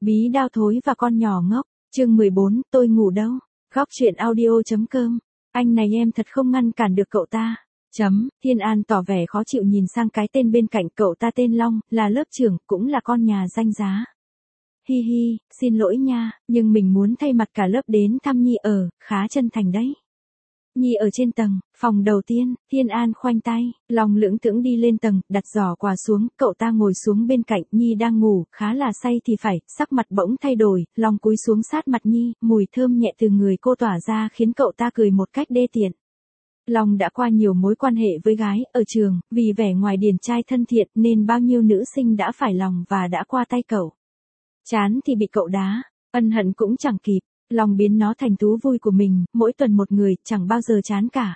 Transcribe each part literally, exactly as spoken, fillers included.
Bí đao thối và con nhỏ ngốc, chương mười bốn, tôi ngủ đâu? Góc truyện audio.com, anh này em thật không ngăn cản được cậu ta. Chấm, Thiên An tỏ vẻ khó chịu nhìn sang cái tên bên cạnh, cậu ta tên Long, là lớp trưởng, cũng là con nhà danh giá. Hi hi, xin lỗi nha, nhưng mình muốn thay mặt cả lớp đến thăm Nhi ở, khá chân thành đấy. Nhi ở trên tầng, phòng đầu tiên, Thiên An khoanh tay, Long lưỡng thững đi lên tầng, đặt giỏ quà xuống, cậu ta ngồi xuống bên cạnh, Nhi đang ngủ, khá là say thì phải, sắc mặt bỗng thay đổi, Long cúi xuống sát mặt Nhi, mùi thơm nhẹ từ người cô tỏa ra khiến cậu ta cười một cách đê tiện. Long đã qua nhiều mối quan hệ với gái ở trường, vì vẻ ngoài điển trai thân thiện nên bao nhiêu nữ sinh đã phải lòng và đã qua tay cậu. Chán thì bị cậu đá, ân hận cũng chẳng kịp. Long biến nó thành thú vui của mình, mỗi tuần một người, chẳng bao giờ chán cả.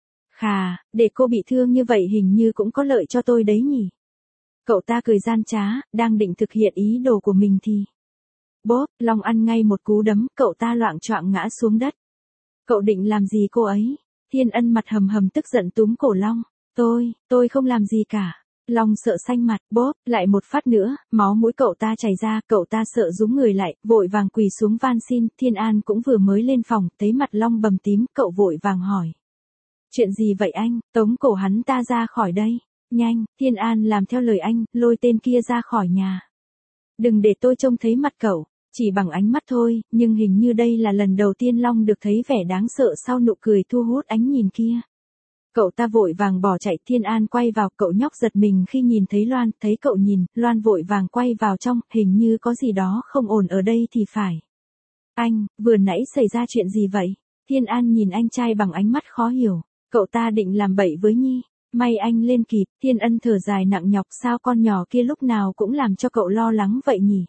Khà, để cô bị thương như vậy hình như cũng có lợi cho tôi đấy nhỉ. Cậu ta cười gian trá, đang định thực hiện ý đồ của mình thì... Bốp, Long ăn ngay một cú đấm, cậu ta loạng choạng ngã xuống đất. Cậu định làm gì cô ấy? Thiên Ân mặt hầm hầm tức giận túm cổ Long. Tôi, tôi không làm gì cả. Long sợ xanh mặt, bốp, lại một phát nữa, máu mũi cậu ta chảy ra, cậu ta sợ rúm người lại, vội vàng quỳ xuống van xin, Thiên An cũng vừa mới lên phòng, thấy mặt Long bầm tím, cậu vội vàng hỏi. Chuyện gì vậy anh, tống cổ hắn ta ra khỏi đây, nhanh, Thiên An làm theo lời anh, lôi tên kia ra khỏi nhà. Đừng để tôi trông thấy mặt cậu, chỉ bằng ánh mắt thôi, nhưng hình như đây là lần đầu tiên Long được thấy vẻ đáng sợ sau nụ cười thu hút ánh nhìn kia. Cậu ta vội vàng bỏ chạy, Thiên An quay vào, cậu nhóc giật mình khi nhìn thấy Loan, thấy cậu nhìn, Loan vội vàng quay vào trong, hình như có gì đó không ổn ở đây thì phải. Anh, vừa nãy xảy ra chuyện gì vậy? Thiên An nhìn anh trai bằng ánh mắt khó hiểu, cậu ta định làm bậy với Nhi, may anh lên kịp, Thiên Ân thở dài nặng nhọc, sao con nhỏ kia lúc nào cũng làm cho cậu lo lắng vậy nhỉ?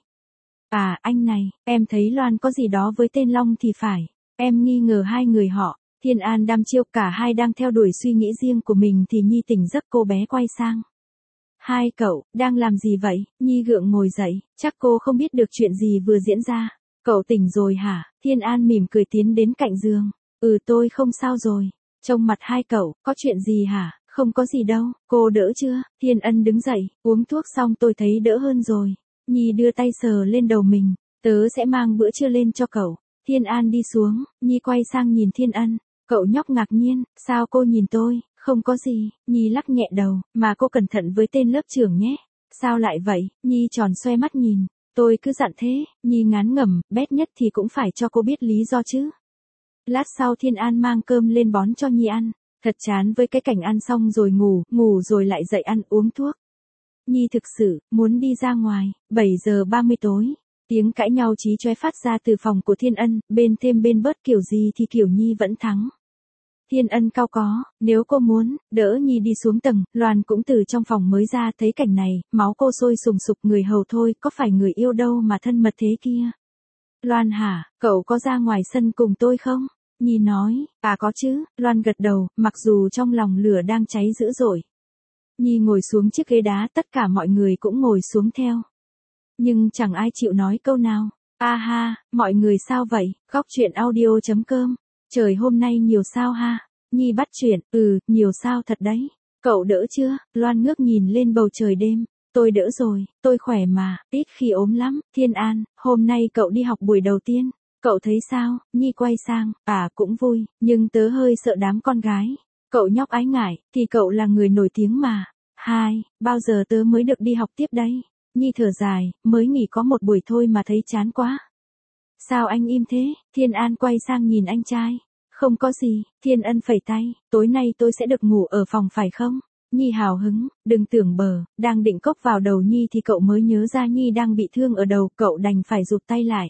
À, anh này, em thấy Loan có gì đó với tên Long thì phải, em nghi ngờ hai người họ. Thiên An đăm chiêu, cả hai đang theo đuổi suy nghĩ riêng của mình thì Nhi tỉnh giấc, cô bé quay sang. Hai cậu, đang làm gì vậy? Nhi gượng ngồi dậy, chắc cô không biết được chuyện gì vừa diễn ra. Cậu tỉnh rồi hả? Thiên An mỉm cười tiến đến cạnh giường. Ừ, tôi không sao rồi. Trông mặt hai cậu, có chuyện gì hả? Không có gì đâu, cô đỡ chưa? Thiên Ân đứng dậy, uống thuốc xong tôi thấy đỡ hơn rồi. Nhi đưa tay sờ lên đầu mình, tớ sẽ mang bữa trưa lên cho cậu. Thiên An đi xuống, Nhi quay sang nhìn Thiên Ân. Cậu nhóc ngạc nhiên, sao cô nhìn tôi, không có gì, Nhi lắc nhẹ đầu, mà cô cẩn thận với tên lớp trưởng nhé. Sao lại vậy? Nhi tròn xoe mắt nhìn, tôi cứ dặn thế, Nhi ngán ngẩm, bét nhất thì cũng phải cho cô biết lý do chứ. Lát sau Thiên An mang cơm lên bón cho Nhi ăn, thật chán với cái cảnh ăn xong rồi ngủ, ngủ rồi lại dậy ăn uống thuốc. Nhi thực sự, muốn đi ra ngoài, bảy giờ ba mươi tối. Tiếng cãi nhau chí chóe phát ra từ phòng của Thiên Ân, bên thêm bên bớt kiểu gì thì kiểu Nhi vẫn thắng. Thiên Ân cau có, nếu cô muốn, đỡ Nhi đi xuống tầng, Loan cũng từ trong phòng mới ra, thấy cảnh này, máu cô sôi sùng sục, người hầu thôi, có phải người yêu đâu mà thân mật thế kia. Loan hả, cậu có ra ngoài sân cùng tôi không? Nhi nói, à có chứ, Loan gật đầu, mặc dù trong lòng lửa đang cháy dữ dội. Nhi ngồi xuống chiếc ghế đá, tất cả mọi người cũng ngồi xuống theo. Nhưng chẳng ai chịu nói câu nào. A ha, mọi người sao vậy? Góc truyện audio.com. Trời hôm nay nhiều sao ha? Nhi bắt chuyện, ừ, nhiều sao thật đấy. Cậu đỡ chưa? Loan ngước nhìn lên bầu trời đêm. Tôi đỡ rồi, tôi khỏe mà, ít khi ốm lắm. Thiên An, hôm nay cậu đi học buổi đầu tiên. Cậu thấy sao? Nhi quay sang, à cũng vui, nhưng tớ hơi sợ đám con gái. Cậu nhóc ái ngại, thì cậu là người nổi tiếng mà. Hai, bao giờ tớ mới được đi học tiếp đây? Nhi thở dài, mới nghỉ có một buổi thôi mà thấy chán quá. Sao anh im thế? Thiên An quay sang nhìn anh trai. Không có gì, Thiên Ân phẩy tay, tối nay tôi sẽ được ngủ ở phòng phải không? Nhi hào hứng, đừng tưởng bờ, đang định cốc vào đầu Nhi thì cậu mới nhớ ra Nhi đang bị thương ở đầu, cậu đành phải rụt tay lại.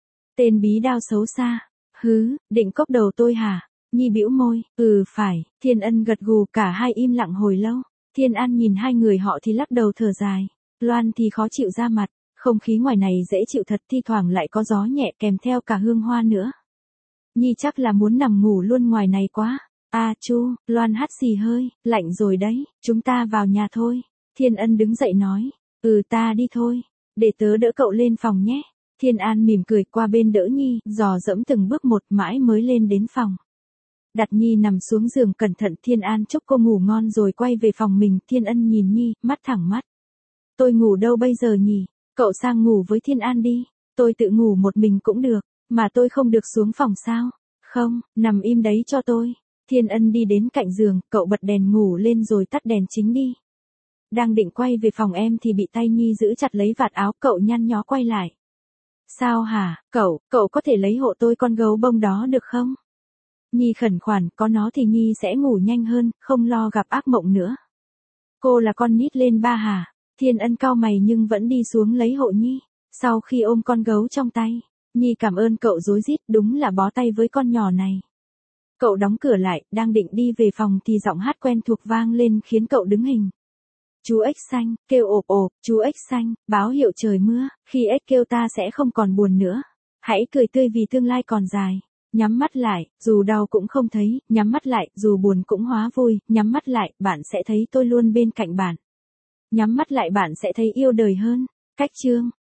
Tên bí đao xấu xa, hứ, định cốc đầu tôi hả? Nhi bĩu môi, ừ phải, Thiên Ân gật gù, cả hai im lặng hồi lâu. Thiên An nhìn hai người họ thì lắc đầu thở dài. Loan thì khó chịu ra mặt, không khí ngoài này dễ chịu thật, thi thoảng lại có gió nhẹ kèm theo cả hương hoa nữa. Nhi chắc là muốn nằm ngủ luôn ngoài này quá. À chu, Loan hắt xì hơi, lạnh rồi đấy, chúng ta vào nhà thôi. Thiên Ân đứng dậy nói, ừ ta đi thôi, để tớ đỡ cậu lên phòng nhé. Thiên An mỉm cười qua bên đỡ Nhi, dò dẫm từng bước một mãi mới lên đến phòng. Đặt Nhi nằm xuống giường cẩn thận, Thiên An chúc cô ngủ ngon rồi quay về phòng mình. Thiên Ân nhìn Nhi, mắt thẳng mắt. Tôi ngủ đâu bây giờ nhỉ? Cậu sang ngủ với Thiên An đi. tôi tự ngủ một mình cũng được, mà tôi không được xuống phòng sao? Không, nằm im đấy cho tôi. Thiên Ân đi đến cạnh giường, cậu bật đèn ngủ lên rồi tắt đèn chính đi. Đang định quay về phòng em thì bị tay Nhi giữ chặt lấy vạt áo, cậu nhăn nhó quay lại. Sao hả, cậu, cậu có thể lấy hộ tôi con gấu bông đó được không? Nhi khẩn khoản, có nó thì Nhi sẽ ngủ nhanh hơn, không lo gặp ác mộng nữa. Cô là con nít lên ba hả? Thiên Ân cau mày nhưng vẫn đi xuống lấy hộ Nhi. Sau khi ôm con gấu trong tay, Nhi cảm ơn cậu rối rít, đúng là bó tay với con nhỏ này. Cậu đóng cửa lại, đang định đi về phòng thì giọng hát quen thuộc vang lên khiến cậu đứng hình. Chú ếch xanh, kêu ộp ộp, chú ếch xanh, báo hiệu trời mưa, khi ếch kêu ta sẽ không còn buồn nữa. Hãy cười tươi vì tương lai còn dài. Nhắm mắt lại, dù đau cũng không thấy, nhắm mắt lại, dù buồn cũng hóa vui, nhắm mắt lại, bạn sẽ thấy tôi luôn bên cạnh bạn. Nhắm mắt lại bạn sẽ thấy yêu đời hơn. Cách chương